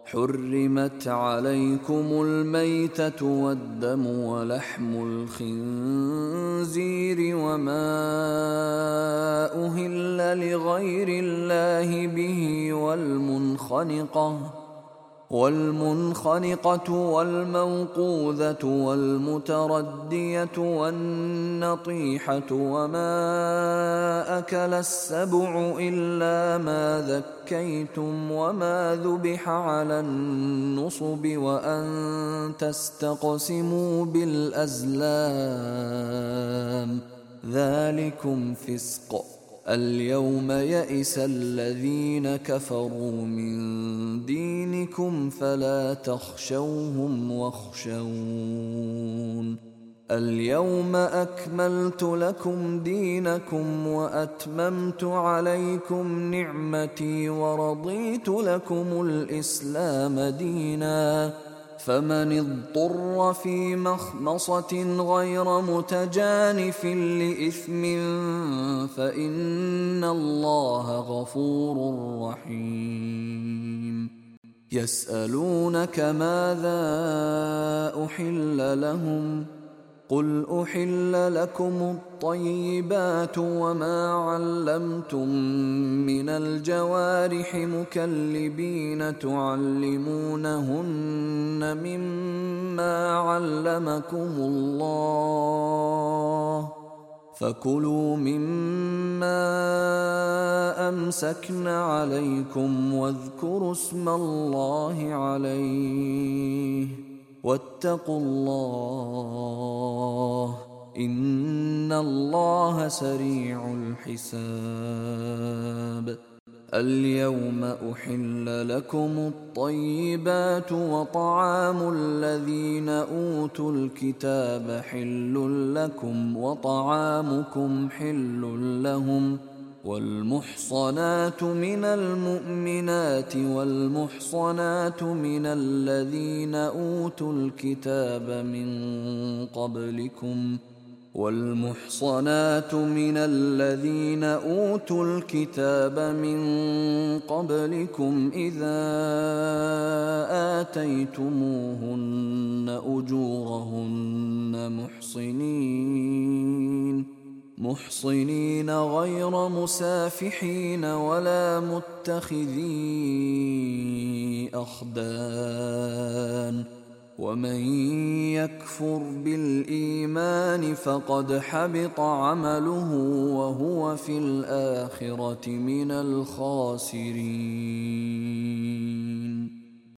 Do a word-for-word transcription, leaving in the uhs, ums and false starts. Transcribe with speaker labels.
Speaker 1: حرمت عليكم الميتة والدم ولحم الخنزير وما أهل لغير الله به والمنخنقة والمنخنقة والموقوذة والمتردية والنطيحة وما أكل السبع إلا ما ذكيتم وما ذبح على النصب وأن تستقسموا بالأزلام ذلكم فسق. اليوم يئس الذين كفروا من دينكم فلا تخشوهم واخشون. اليوم أكملت لكم دينكم وأتممت عليكم نعمتي ورضيت لكم الإسلام دينا. فمن اضطر في مخمصة غير متجانف لإثم فإن الله غفور رحيم. يسألونك ماذا أحل لهم قل أحل لكم الطيبات وما علمتم من الجوارح مكلبين تعلمونهن مما علمكم الله فكلوا مما أمسكن عليكم واذكروا اسم الله عليه واتقوا الله إن الله سريع الحساب. اليوم أحل لكم الطيبات وطعام الذين أوتوا الكتاب حل لكم وطعامكم حل لهم والمحصنات من المؤمنات والمحصنات من الذين أوتوا الكتاب من قبلكم والمحصنات من الذين أوتوا الكتاب من قبلكم إذا آتيتموهن أجورهن محصنين محصنين غير مسافحين ولا متخذي أخدان ومن يكفر بالإيمان فقد حبط عمله وهو في الآخرة من الخاسرين.